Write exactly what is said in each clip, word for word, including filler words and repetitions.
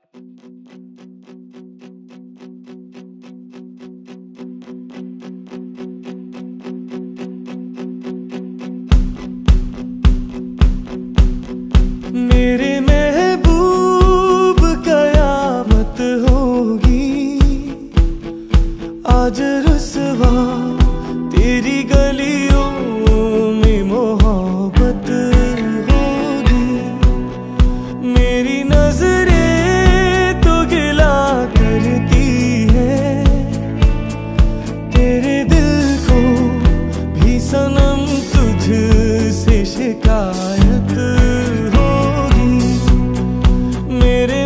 मेरे महबूब कयामत होगी आज रुसवा तेरी गलियों में मोहब्बत होगी। मेरी नजरें तो गिला करती है तेरे दिल को भी सनम तुझसे शिकायत होगी। मेरे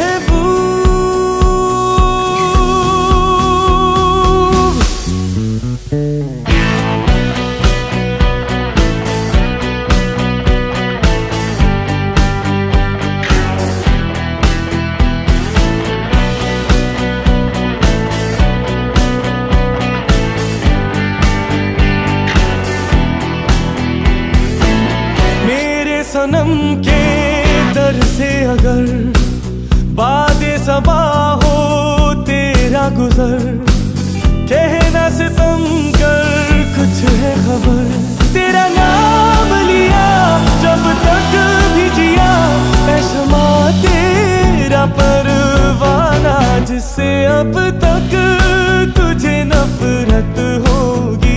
सनम के दर से अगर बादे सबा हो तेरा गुजर, कहना सितम कर कुछ है खबर। तेरा नाम लिया जब तक भी जिया ऐ शमा तेरा परवाना, जिससे अब तक तुझे नफरत होगी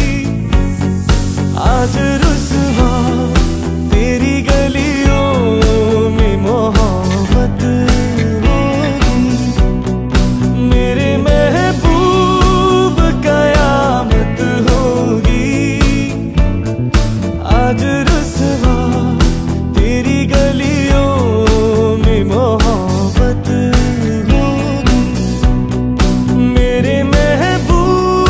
आज रुसवा तेरी गलियों में मोहब्बत होगी। मेरे महबूब कयामत होगी आज रुसवा तेरी गलियों में मोहब्बत होगी। मेरे महबूब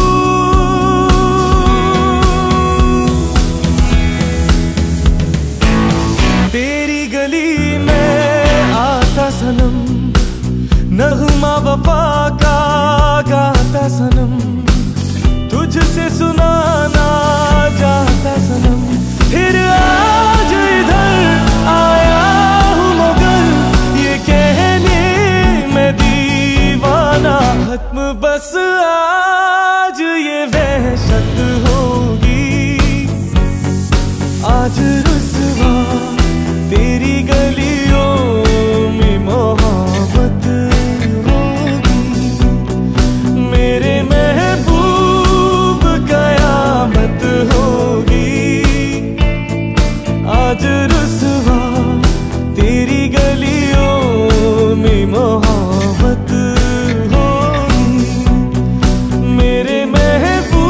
तेरी गली में आता सनम, नगमा वफा का गाता सनम, तुझसे सुनाना चाहता सनम। फिर आज इधर आया हूँ मगर ये कहने मैं दीवाना, खत्म बस आज ये वहशत होगी आज रुसवा तेरी गलियों में मोहब्बत होगी। मेरे महबूब कयामत होगी आज रुसवा तेरी गलियों में मोहब्बत होगी। मेरे महबूब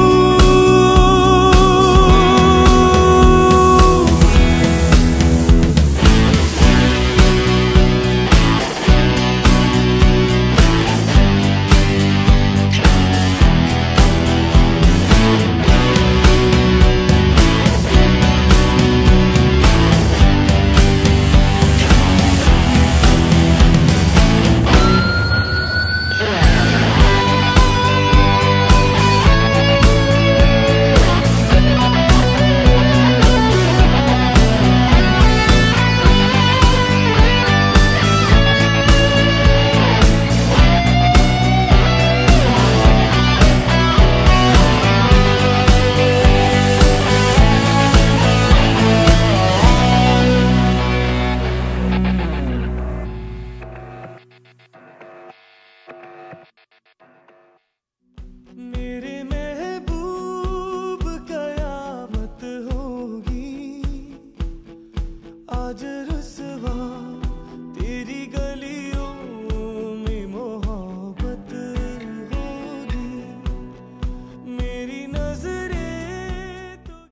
मेरे महबूब कयामत होगी आज रुसवा